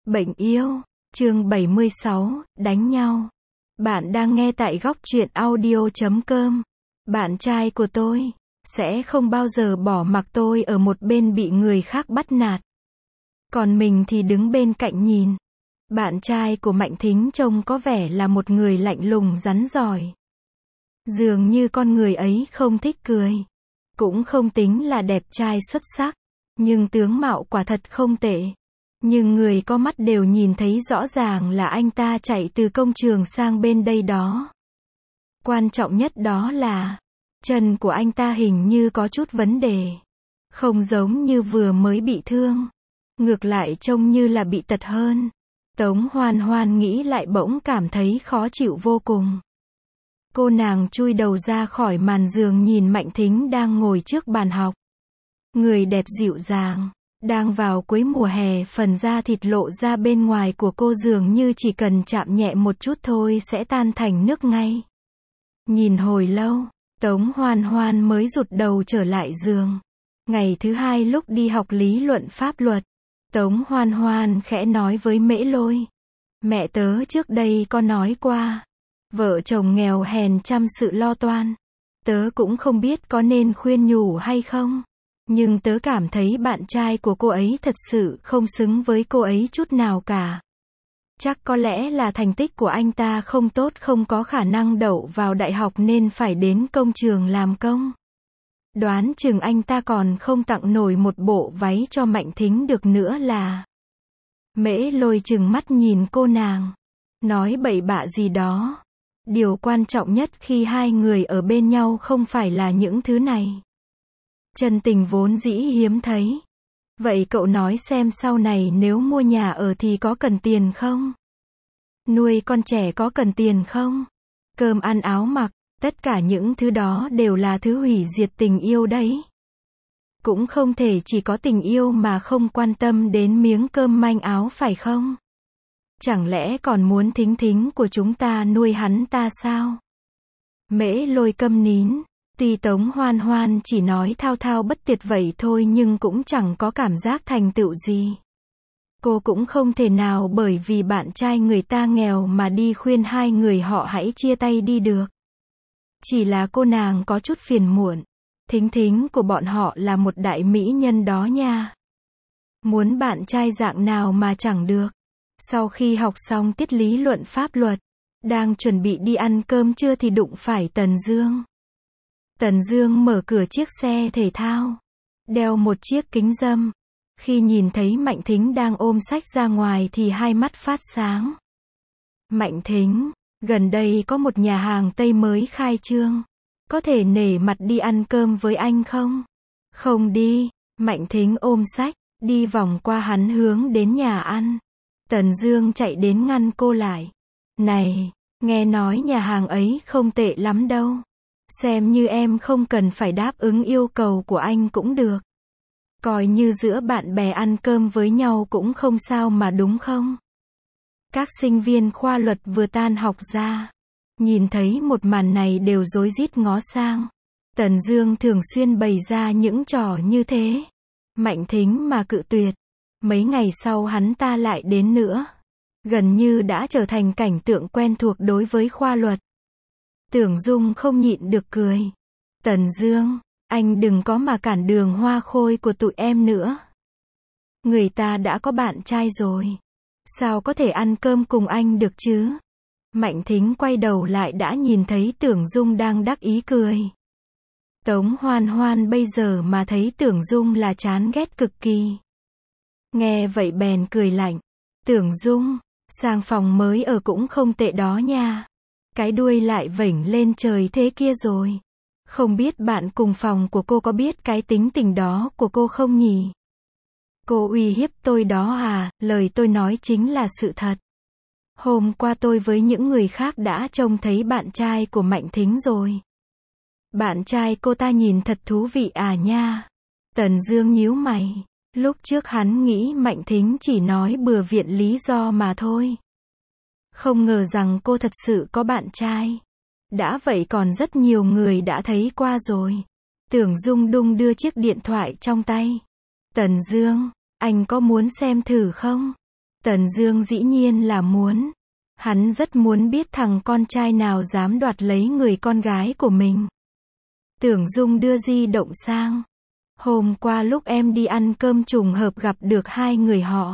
Bệnh yêu, chương 76, đánh nhau. Bạn đang nghe tại góc truyện audio.com. Bạn trai của tôi sẽ không bao giờ bỏ mặc tôi ở một bên bị người khác bắt nạt. Còn mình thì đứng bên cạnh nhìn. Bạn trai của Mạnh Thính trông có vẻ là một người lạnh lùng rắn rỏi. Dường như con người ấy không thích cười. Cũng không tính là đẹp trai xuất sắc. Nhưng tướng mạo quả thật không tệ. Nhưng người có mắt đều nhìn thấy rõ ràng là anh ta chạy từ công trường sang bên đây đó. Quan trọng nhất đó là chân của anh ta hình như có chút vấn đề. Không giống như vừa mới bị thương. Ngược lại trông như là bị tật hơn. Tống Hoan Hoan nghĩ lại bỗng cảm thấy khó chịu vô cùng. Cô nàng chui đầu ra khỏi màn giường nhìn Mạnh Thính đang ngồi trước bàn học. Người đẹp dịu dàng. Đang vào cuối mùa hè, phần da thịt lộ ra bên ngoài của cô dường như chỉ cần chạm nhẹ một chút thôi sẽ tan thành nước ngay. Nhìn hồi lâu, Tống Hoan Hoan mới rụt đầu trở lại giường. Ngày thứ hai lúc đi học lý luận pháp luật, Tống Hoan Hoan khẽ nói với Mễ Lôi. Mẹ tớ trước đây có nói qua, vợ chồng nghèo hèn chăm sự lo toan. Tớ cũng không biết có nên khuyên nhủ hay không. Nhưng tớ cảm thấy bạn trai của cô ấy thật sự không xứng với cô ấy chút nào cả. Chắc có lẽ là thành tích của anh ta không tốt, không có khả năng đậu vào đại học nên phải đến công trường làm công. Đoán chừng anh ta còn không tặng nổi một bộ váy cho Mạnh Thính được nữa là. Mễ Lôi trừng mắt nhìn cô nàng. Nói bậy bạ gì đó. Điều quan trọng nhất khi hai người ở bên nhau không phải là những thứ này. Chân tình vốn dĩ hiếm thấy. Vậy cậu nói xem sau này nếu mua nhà ở thì có cần tiền không? Nuôi con trẻ có cần tiền không? Cơm ăn áo mặc, tất cả những thứ đó đều là thứ hủy diệt tình yêu đấy. Cũng không thể chỉ có tình yêu mà không quan tâm đến miếng cơm manh áo phải không? Chẳng lẽ còn muốn Thính Thính của chúng ta nuôi hắn ta sao? Mễ Lôi câm nín. Tuy Tống Hoan Hoan chỉ nói thao thao bất tuyệt vậy thôi nhưng cũng chẳng có cảm giác thành tựu gì. Cô cũng không thể nào bởi vì bạn trai người ta nghèo mà đi khuyên hai người họ hãy chia tay đi được. Chỉ là cô nàng có chút phiền muộn. Thính Thính của bọn họ là một đại mỹ nhân đó nha. Muốn bạn trai dạng nào mà chẳng được. Sau khi học xong tiết lý luận pháp luật, đang chuẩn bị đi ăn cơm trưa thì đụng phải Tần Dương. Tần Dương mở cửa chiếc xe thể thao, đeo một chiếc kính râm. Khi nhìn thấy Mạnh Thính đang ôm sách ra ngoài thì hai mắt phát sáng. Mạnh Thính, gần đây có một nhà hàng Tây mới khai trương. Có thể nể mặt đi ăn cơm với anh không? Không đi. Mạnh Thính ôm sách, đi vòng qua hắn hướng đến nhà ăn. Tần Dương chạy đến ngăn cô lại. Này, nghe nói nhà hàng ấy không tệ lắm đâu. Xem như em không cần phải đáp ứng yêu cầu của anh cũng được. Coi như giữa bạn bè ăn cơm với nhau cũng không sao mà đúng không? Các sinh viên khoa luật vừa tan học ra. Nhìn thấy một màn này đều rối rít ngó sang. Tần Dương thường xuyên bày ra những trò như thế. Mạnh Thính mà cự tuyệt. Mấy ngày sau hắn ta lại đến nữa. Gần như đã trở thành cảnh tượng quen thuộc đối với khoa luật. Tưởng Dung không nhịn được cười. Tần Dương, anh đừng có mà cản đường hoa khôi của tụi em nữa. Người ta đã có bạn trai rồi. Sao có thể ăn cơm cùng anh được chứ? Mạnh Thính quay đầu lại đã nhìn thấy Tưởng Dung đang đắc ý cười. Tống Hoan Hoan bây giờ mà thấy Tưởng Dung là chán ghét cực kỳ. Nghe vậy bèn cười lạnh. Tưởng Dung, sang phòng mới ở cũng không tệ đó nha. Cái đuôi lại vểnh lên trời thế kia rồi. Không biết bạn cùng phòng của cô có biết cái tính tình đó của cô không nhỉ? Cô uy hiếp tôi đó à? Lời tôi nói chính là sự thật. Hôm qua tôi với những người khác đã trông thấy bạn trai của Mạnh Thính rồi. Bạn trai cô ta nhìn thật thú vị à nha. Tần Dương nhíu mày. Lúc trước hắn nghĩ Mạnh Thính chỉ nói bừa viện lý do mà thôi. Không ngờ rằng cô thật sự có bạn trai. Đã vậy còn rất nhiều người đã thấy qua rồi. Tưởng Dung đung đưa chiếc điện thoại trong tay. Tần Dương, anh có muốn xem thử không? Tần Dương dĩ nhiên là muốn. Hắn rất muốn biết thằng con trai nào dám đoạt lấy người con gái của mình. Tưởng Dung đưa di động sang. Hôm qua lúc em đi ăn cơm trùng hợp gặp được hai người họ.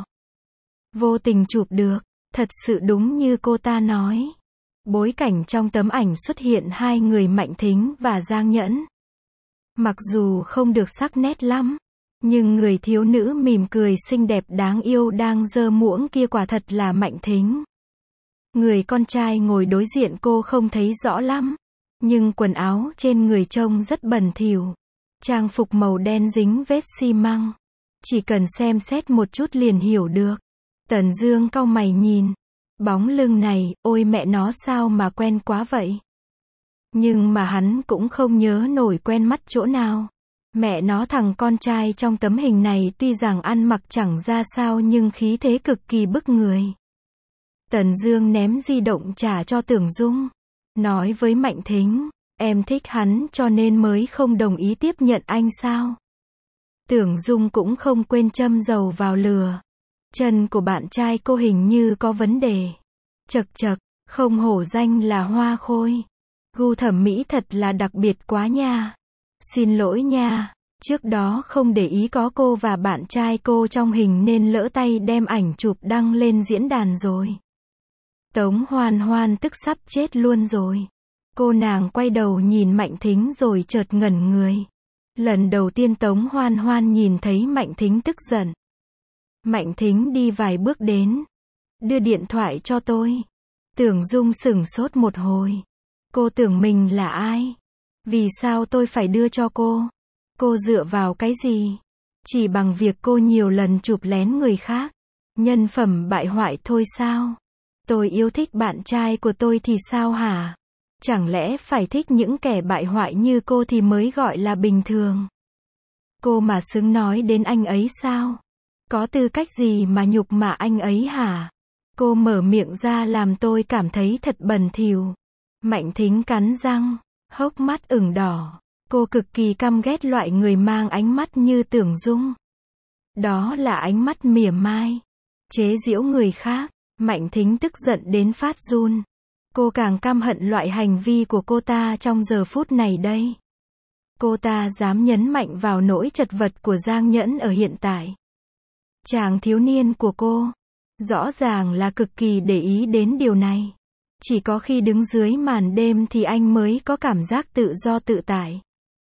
Vô tình chụp được, thật sự đúng như cô ta nói. Bối cảnh trong tấm ảnh xuất hiện hai người Mạnh Thính và Giang Nhẫn. Mặc dù không được sắc nét lắm, nhưng người thiếu nữ mỉm cười xinh đẹp đáng yêu đang giơ muỗng kia quả thật là Mạnh Thính. Người con trai ngồi đối diện cô không thấy rõ lắm, nhưng quần áo trên người trông rất bẩn thỉu. Trang phục màu đen dính vết xi măng. Chỉ cần xem xét một chút liền hiểu được. Tần Dương cau mày nhìn. Bóng lưng này, ôi mẹ nó sao mà quen quá vậy. Nhưng mà hắn cũng không nhớ nổi quen mắt chỗ nào. Mẹ nó thằng con trai trong tấm hình này tuy rằng ăn mặc chẳng ra sao nhưng khí thế cực kỳ bức người. Tần Dương ném di động trả cho Tưởng Dung. Nói với Mạnh Thính, em thích hắn cho nên mới không đồng ý tiếp nhận anh sao. Tưởng Dung cũng không quên châm dầu vào lửa. Chân của bạn trai cô hình như có vấn đề. Chậc chậc, không hổ danh là Hoa Khôi. Gu thẩm mỹ thật là đặc biệt quá nha. Xin lỗi nha, trước đó không để ý có cô và bạn trai cô trong hình nên lỡ tay đem ảnh chụp đăng lên diễn đàn rồi. Tống Hoan Hoan tức sắp chết luôn rồi. Cô nàng quay đầu nhìn Mạnh Thính rồi chợt ngẩn người. Lần đầu tiên Tống Hoan Hoan nhìn thấy Mạnh Thính tức giận. Mạnh Thính đi vài bước đến. Đưa điện thoại cho tôi. Tưởng Dung sửng sốt một hồi. Cô tưởng mình là ai? Vì sao tôi phải đưa cho cô? Cô dựa vào cái gì? Chỉ bằng việc cô nhiều lần chụp lén người khác. Nhân phẩm bại hoại thôi sao? Tôi yêu thích bạn trai của tôi thì sao hả? Chẳng lẽ phải thích những kẻ bại hoại như cô thì mới gọi là bình thường? Cô mà xứng nói đến anh ấy sao? Có tư cách gì mà nhục mạ anh ấy hả? Cô mở miệng ra làm tôi cảm thấy thật bẩn thỉu. Mạnh Thính cắn răng, hốc mắt ửng đỏ. Cô cực kỳ căm ghét loại người mang ánh mắt như Tưởng Dung. Đó là ánh mắt mỉa mai, chế giễu người khác. Mạnh Thính tức giận đến phát run. Cô càng căm hận loại hành vi của cô ta trong giờ phút này đây. Cô ta dám nhấn mạnh vào nỗi chật vật của Giang Nhẫn ở hiện tại. Chàng thiếu niên của cô, rõ ràng là cực kỳ để ý đến điều này. Chỉ có khi đứng dưới màn đêm thì anh mới có cảm giác tự do tự tại.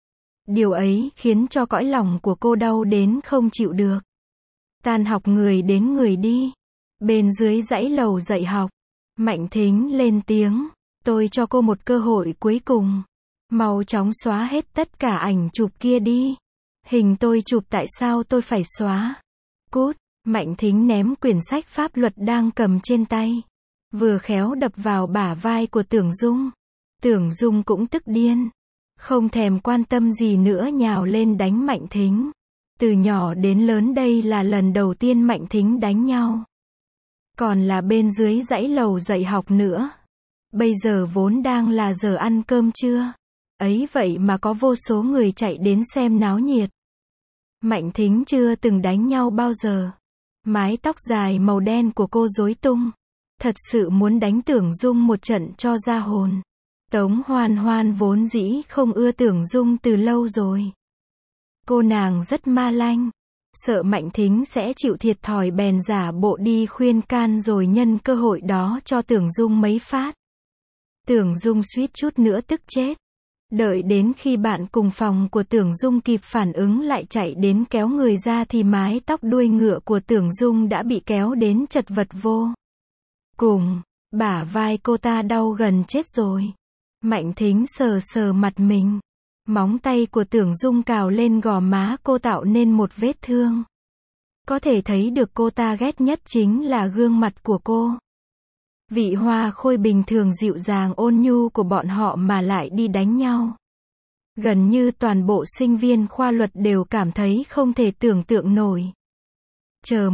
Điều ấy khiến cho cõi lòng của cô đau đến không chịu được. Tan học người đến người đi. Bên dưới dãy lầu dạy học, Mạnh Thính lên tiếng, tôi cho cô một cơ hội cuối cùng. Mau chóng xóa hết tất cả ảnh chụp kia đi. Hình tôi chụp tại sao tôi phải xóa? Cút, Mạnh Thính ném quyển sách pháp luật đang cầm trên tay. Vừa khéo đập vào bả vai của Tưởng Dung. Tưởng Dung cũng tức điên. Không thèm quan tâm gì nữa nhào lên đánh Mạnh Thính. Từ nhỏ đến lớn đây là lần đầu tiên Mạnh Thính đánh nhau. Còn là bên dưới dãy lầu dạy học nữa. Bây giờ vốn đang là giờ ăn cơm trưa. Ấy vậy mà có vô số người chạy đến xem náo nhiệt. Mạnh Thính chưa từng đánh nhau bao giờ. Mái tóc dài màu đen của cô rối tung. Thật sự muốn đánh Tưởng Dung một trận cho ra hồn. Tống Hoan Hoan vốn dĩ không ưa Tưởng Dung từ lâu rồi. Cô nàng rất ma lanh. Sợ Mạnh Thính sẽ chịu thiệt thòi bèn giả bộ đi khuyên can rồi nhân cơ hội đó cho Tưởng Dung mấy phát. Tưởng Dung suýt chút nữa tức chết. Đợi đến khi bạn cùng phòng của Tưởng Dung kịp phản ứng lại chạy đến kéo người ra thì mái tóc đuôi ngựa của Tưởng Dung đã bị kéo đến chật vật vô cùng. Bả vai cô ta đau gần chết rồi. Mạnh Thính sờ sờ mặt mình. Móng tay của Tưởng Dung cào lên gò má cô tạo nên một vết thương. Có thể thấy được cô ta ghét nhất chính là gương mặt của cô. Vị Hoa Khôi bình thường dịu dàng ôn nhu của bọn họ mà lại đi đánh nhau. Gần như toàn bộ sinh viên khoa luật đều cảm thấy không thể tưởng tượng nổi. Chờ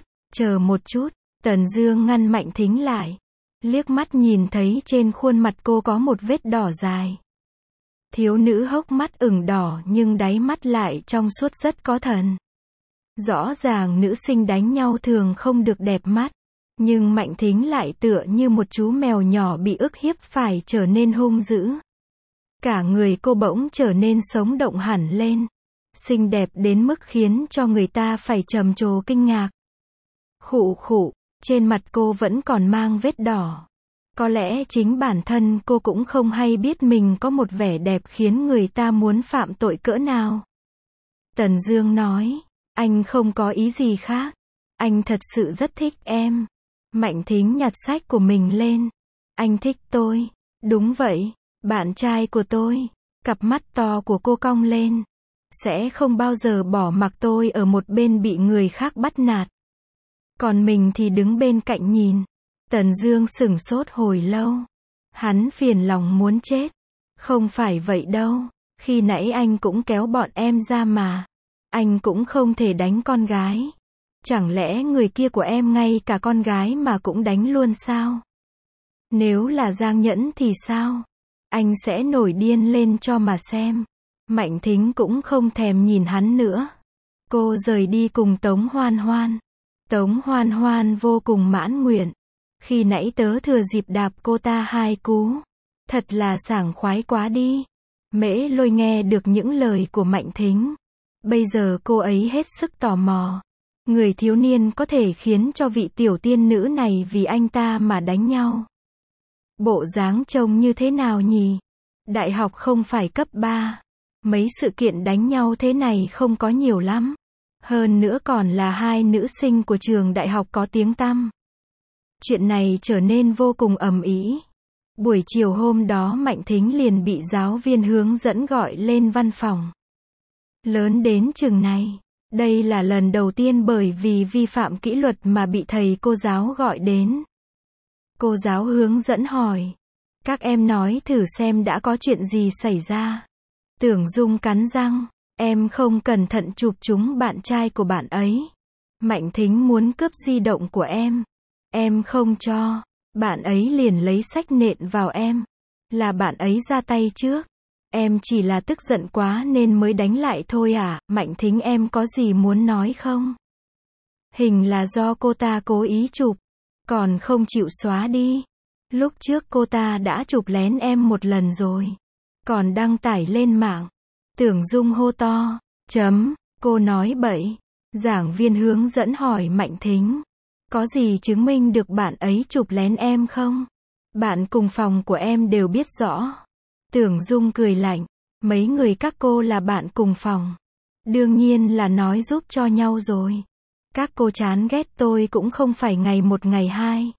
một chút, Tần Dương ngăn Mạnh Thính lại. Liếc mắt nhìn thấy trên khuôn mặt cô có một vết đỏ dài. Thiếu nữ hốc mắt ửng đỏ nhưng đáy mắt lại trong suốt rất có thần. Rõ ràng nữ sinh đánh nhau thường không được đẹp mắt. Nhưng Mạnh Thính lại tựa như một chú mèo nhỏ bị ức hiếp phải trở nên hung dữ. Cả người cô bỗng trở nên sống động hẳn lên. Xinh đẹp đến mức khiến cho người ta phải trầm trồ kinh ngạc. Khụ khụ, trên mặt cô vẫn còn mang vết đỏ. Có lẽ chính bản thân cô cũng không hay biết mình có một vẻ đẹp khiến người ta muốn phạm tội cỡ nào. Tần Dương nói, anh không có ý gì khác. Anh thật sự rất thích em. Mạnh Thính nhặt sách của mình lên. Anh thích tôi. Đúng vậy, bạn trai của tôi. Cặp mắt to của cô cong lên. Sẽ không bao giờ bỏ mặc tôi ở một bên bị người khác bắt nạt. Còn mình thì đứng bên cạnh nhìn. Tần Dương sửng sốt hồi lâu. Hắn phiền lòng muốn chết. Không phải vậy đâu. Khi nãy anh cũng kéo bọn em ra mà. Anh cũng không thể đánh con gái. Chẳng lẽ người kia của em ngay cả con gái mà cũng đánh luôn sao? Nếu là Giang Nhẫn thì sao? Anh sẽ nổi điên lên cho mà xem. Mạnh Thính cũng không thèm nhìn hắn nữa. Cô rời đi cùng Tống Hoan Hoan. Tống Hoan Hoan vô cùng mãn nguyện. Khi nãy tớ thừa dịp đạp cô ta 2 cú. Thật là sảng khoái quá đi. Mễ Lôi nghe được những lời của Mạnh Thính. Bây giờ cô ấy hết sức tò mò. Người thiếu niên có thể khiến cho vị tiểu tiên nữ này vì anh ta mà đánh nhau. Bộ dáng trông như thế nào nhỉ? Đại học không phải cấp 3. Mấy sự kiện đánh nhau thế này không có nhiều lắm. Hơn nữa còn là 2 nữ sinh của trường đại học có tiếng tăm. Chuyện này trở nên vô cùng ầm ĩ. Buổi chiều hôm đó Mạnh Thính liền bị giáo viên hướng dẫn gọi lên văn phòng. Lớn đến chừng này, đây là lần đầu tiên bởi vì vi phạm kỷ luật mà bị thầy cô giáo gọi đến. Cô giáo hướng dẫn hỏi. Các em nói thử xem đã có chuyện gì xảy ra. Tưởng Dung cắn răng. Em không cẩn thận chụp trúng bạn trai của bạn ấy. Mạnh Thính muốn cướp di động của em. Em không cho. Bạn ấy liền lấy xách nện vào em. Là bạn ấy ra tay trước. Em chỉ là tức giận quá nên mới đánh lại thôi à. Mạnh Thính em có gì muốn nói không? Hình là do cô ta cố ý chụp. Còn không chịu xóa đi. Lúc trước cô ta đã chụp lén em một lần rồi. Còn đăng tải lên mạng. Tưởng Dung hô to. Cô nói bậy. Giảng viên hướng dẫn hỏi Mạnh Thính. Có gì chứng minh được bạn ấy chụp lén em không? Bạn cùng phòng của em đều biết rõ. Tưởng Dung cười lạnh. Mấy người các cô là bạn cùng phòng. Đương nhiên là nói giúp cho nhau rồi. Các cô chán ghét tôi cũng không phải ngày một ngày hai.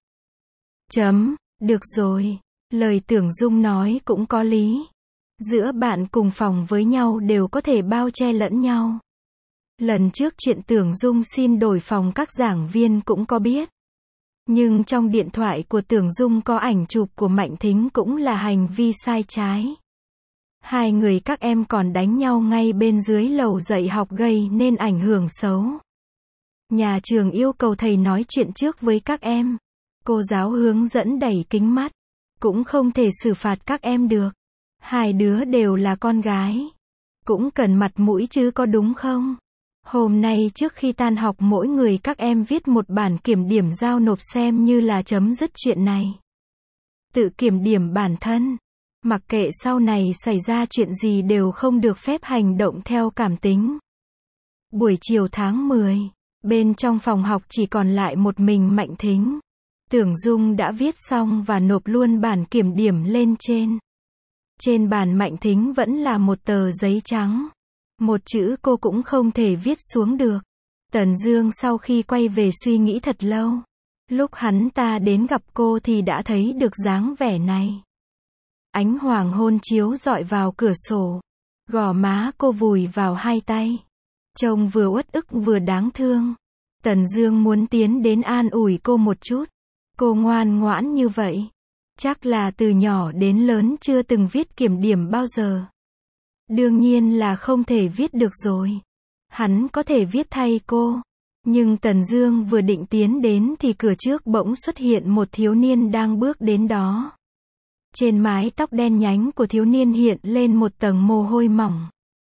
Được rồi. Lời Tưởng Dung nói cũng có lý. Giữa bạn cùng phòng với nhau đều có thể bao che lẫn nhau. Lần trước chuyện Tưởng Dung xin đổi phòng các giảng viên cũng có biết. Nhưng trong điện thoại của Tưởng Dung có ảnh chụp của Mạnh Thính cũng là hành vi sai trái. 2 người các em còn đánh nhau ngay bên dưới lầu dạy học gây nên ảnh hưởng xấu. Nhà trường yêu cầu thầy nói chuyện trước với các em. Cô giáo hướng dẫn đẩy kính mắt. Cũng không thể xử phạt các em được. 2 đứa đều là con gái. Cũng cần mặt mũi chứ có đúng không? Hôm nay trước khi tan học mỗi người các em viết một bản kiểm điểm giao nộp xem như là chấm dứt chuyện này. Tự kiểm điểm bản thân. Mặc kệ sau này xảy ra chuyện gì đều không được phép hành động theo cảm tính. Buổi chiều tháng 10, bên trong phòng học chỉ còn lại một mình Mạnh Thính. Tưởng Dung đã viết xong và nộp luôn bản kiểm điểm lên trên. Trên bàn Mạnh Thính vẫn là một tờ giấy trắng. Một chữ cô cũng không thể viết xuống được. Tần Dương sau khi quay về suy nghĩ thật lâu. Lúc hắn ta đến gặp cô thì đã thấy được dáng vẻ này. Ánh hoàng hôn chiếu rọi vào cửa sổ. Gò má cô vùi vào 2 tay. Trông vừa uất ức vừa đáng thương. Tần Dương muốn tiến đến an ủi cô một chút. Cô ngoan ngoãn như vậy. Chắc là từ nhỏ đến lớn chưa từng viết kiểm điểm bao giờ. Đương nhiên là không thể viết được rồi. Hắn có thể viết thay cô. Nhưng Tần Dương vừa định tiến đến thì cửa trước bỗng xuất hiện một thiếu niên đang bước đến đó. Trên mái tóc đen nhánh của thiếu niên hiện lên một tầng mồ hôi mỏng.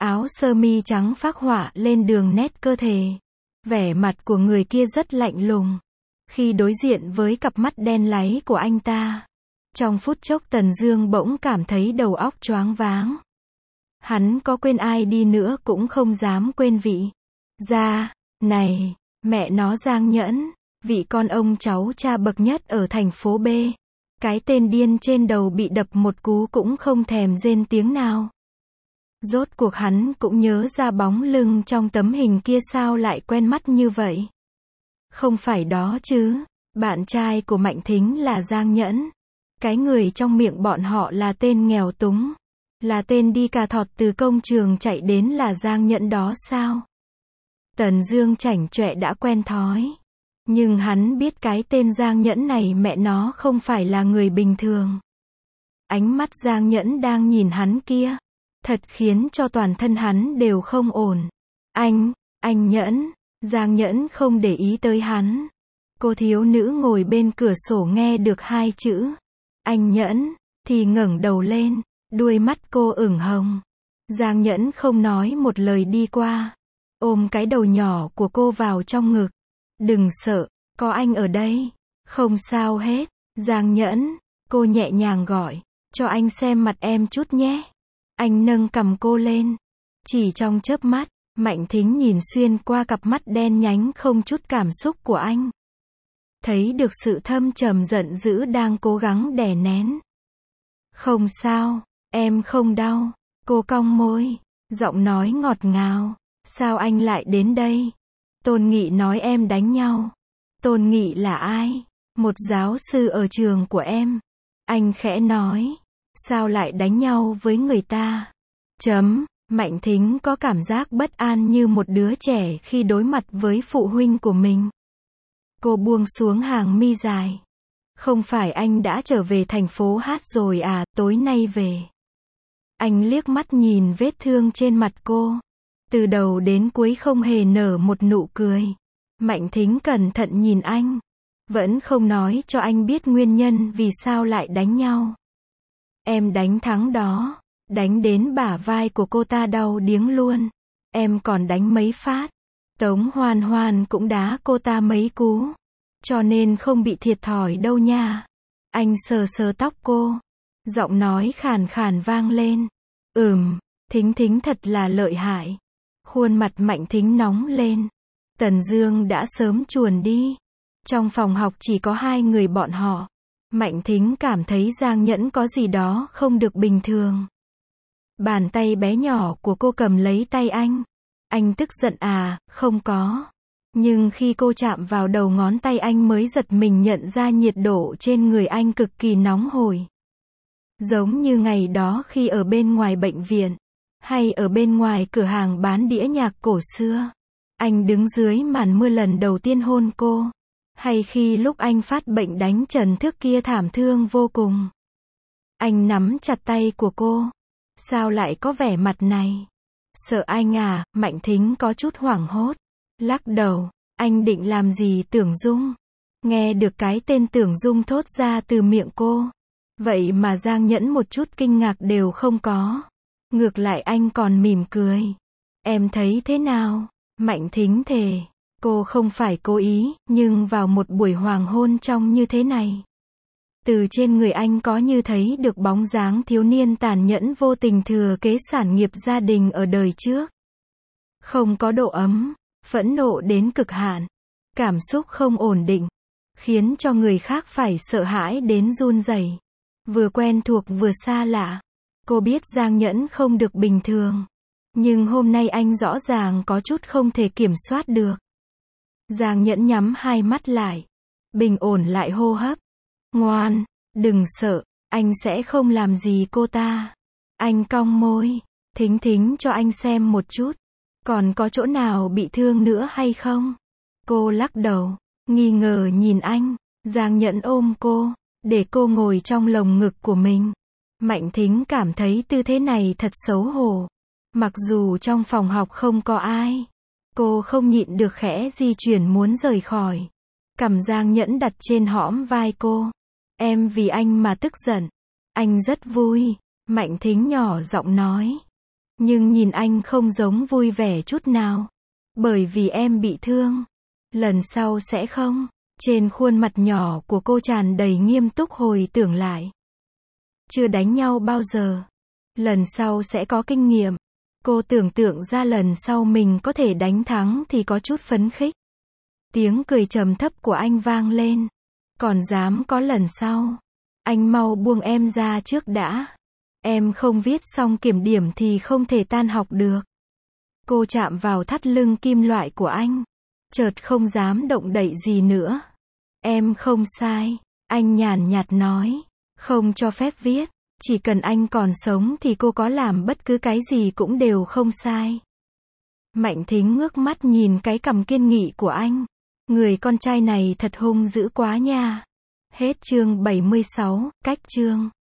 Áo sơ mi trắng phác họa lên đường nét cơ thể. Vẻ mặt của người kia rất lạnh lùng. Khi đối diện với cặp mắt đen láy của anh ta, trong phút chốc Tần Dương bỗng cảm thấy đầu óc choáng váng. Hắn có quên ai đi nữa cũng không dám quên vị gia này, mẹ nó Giang Nhẫn, vị con ông cháu cha bậc nhất ở thành phố B. Cái tên điên trên đầu bị đập một cú cũng không thèm rên tiếng nào. Rốt cuộc hắn cũng nhớ ra bóng lưng trong tấm hình kia sao lại quen mắt như vậy. Không phải đó chứ, bạn trai của Mạnh Thính là Giang Nhẫn. Cái người trong miệng bọn họ là tên nghèo túng. Là tên đi cà thọt từ công trường chạy đến là Giang Nhẫn đó sao? Tần Dương chảnh chọe đã quen thói. Nhưng hắn biết cái tên Giang Nhẫn này mẹ nó không phải là người bình thường. Ánh mắt Giang Nhẫn đang nhìn hắn kia, thật khiến cho toàn thân hắn đều không ổn. Anh Nhẫn, Giang Nhẫn không để ý tới hắn. Cô thiếu nữ ngồi bên cửa sổ nghe được hai chữ anh Nhẫn, thì ngẩng đầu lên, đuôi mắt cô ửng hồng. Giang Nhẫn không nói một lời đi qua, ôm cái đầu nhỏ của cô vào trong ngực. Đừng sợ, có anh ở đây. Không sao hết. Giang Nhẫn, cô nhẹ nhàng gọi, cho anh xem mặt em chút nhé. Anh nâng cằm cô lên. Chỉ trong chớp mắt, Mạnh Thính nhìn xuyên qua cặp mắt đen nhánh không chút cảm xúc của anh. Thấy được sự thâm trầm giận dữ đang cố gắng đè nén. Không sao, em không đau. Cô cong môi, giọng nói ngọt ngào. Sao anh lại đến đây? Tôn Nghị nói em đánh nhau. Tôn Nghị là ai? Một giáo sư ở trường của em. Anh khẽ nói. Sao lại đánh nhau với người ta? Mạnh Thính có cảm giác bất an như một đứa trẻ khi đối mặt với phụ huynh của mình. Cô buông xuống hàng mi dài. Không phải anh đã trở về thành phố Hát rồi à, tối nay về. Anh liếc mắt nhìn vết thương trên mặt cô. Từ đầu đến cuối không hề nở một nụ cười. Mạnh Thính cẩn thận nhìn anh. Vẫn không nói cho anh biết nguyên nhân vì sao lại đánh nhau. Em đánh thắng đó. Đánh đến bả vai của cô ta đau điếng luôn. Em còn đánh mấy phát. Tống Hoan Hoan cũng đá cô ta mấy cú. Cho nên không bị thiệt thòi đâu nha. Anh sờ sờ tóc cô. Giọng nói khàn khàn vang lên. Thính Thính thật là lợi hại. Khuôn mặt Mạnh Thính nóng lên. Tần Dương đã sớm chuồn đi. Trong phòng học chỉ có hai người bọn họ. Mạnh Thính cảm thấy Giang Nhẫn có gì đó không được bình thường. Bàn tay bé nhỏ của cô cầm lấy tay anh. Anh tức giận à? Không có. Nhưng khi cô chạm vào đầu ngón tay anh mới giật mình nhận ra nhiệt độ trên người anh cực kỳ nóng hổi. Giống như ngày đó khi ở bên ngoài bệnh viện. Hay ở bên ngoài cửa hàng bán đĩa nhạc cổ xưa. Anh đứng dưới màn mưa lần đầu tiên hôn cô. Hay khi lúc anh phát bệnh đánh Trần Thước kia thảm thương vô cùng. Anh nắm chặt tay của cô. Sao lại có vẻ mặt này? Sợ anh à? Mạnh Thính có chút hoảng hốt. Lắc đầu. Anh định làm gì Tưởng Dung? Nghe được cái tên Tưởng Dung thốt ra từ miệng cô. Vậy mà Giang Nhẫn một chút kinh ngạc đều không có. Ngược lại anh còn mỉm cười. Em thấy thế nào? Mạnh Thính thề. Cô không phải cố ý, nhưng vào một buổi hoàng hôn trong như thế này. Từ trên người anh có như thấy được bóng dáng thiếu niên tàn nhẫn vô tình thừa kế sản nghiệp gia đình ở đời trước. Không có độ ấm, phẫn nộ đến cực hạn, cảm xúc không ổn định, khiến cho người khác phải sợ hãi đến run rẩy. Vừa quen thuộc vừa xa lạ. Cô biết Giang Nhẫn không được bình thường. Nhưng hôm nay anh rõ ràng có chút không thể kiểm soát được. Giang Nhẫn nhắm hai mắt lại. Bình ổn lại hô hấp. Ngoan, đừng sợ, anh sẽ không làm gì cô ta. Anh cong môi. Thính Thính cho anh xem một chút. Còn có chỗ nào bị thương nữa hay không? Cô lắc đầu, nghi ngờ nhìn anh. Giang Nhẫn ôm cô, để cô ngồi trong lồng ngực của mình. Mạnh Thính cảm thấy tư thế này thật xấu hổ. Mặc dù trong phòng học không có ai, cô không nhịn được khẽ di chuyển muốn rời khỏi. Cầm Giang Nhẫn đặt trên hõm vai cô. Em vì anh mà tức giận. Anh rất vui. Mạnh Thính nhỏ giọng nói. Nhưng nhìn anh không giống vui vẻ chút nào. Bởi vì em bị thương. Lần sau sẽ không. Trên khuôn mặt nhỏ của cô tràn đầy nghiêm túc hồi tưởng lại. Chưa đánh nhau bao giờ. Lần sau sẽ có kinh nghiệm. Cô tưởng tượng ra lần sau mình có thể đánh thắng thì có chút phấn khích. Tiếng cười trầm thấp của anh vang lên. Còn dám có lần sau. Anh mau buông em ra trước đã. Em không viết xong kiểm điểm thì không thể tan học được. Cô chạm vào thắt lưng kim loại của anh. Chợt không dám động đậy gì nữa. Em không sai. Anh nhàn nhạt nói. Không cho phép viết. Chỉ cần anh còn sống thì cô có làm bất cứ cái gì cũng đều không sai. Mạnh Thính ngước mắt nhìn cái cằm kiên nghị của anh. Người con trai này thật hung dữ quá nha. Hết chương 76, cách chương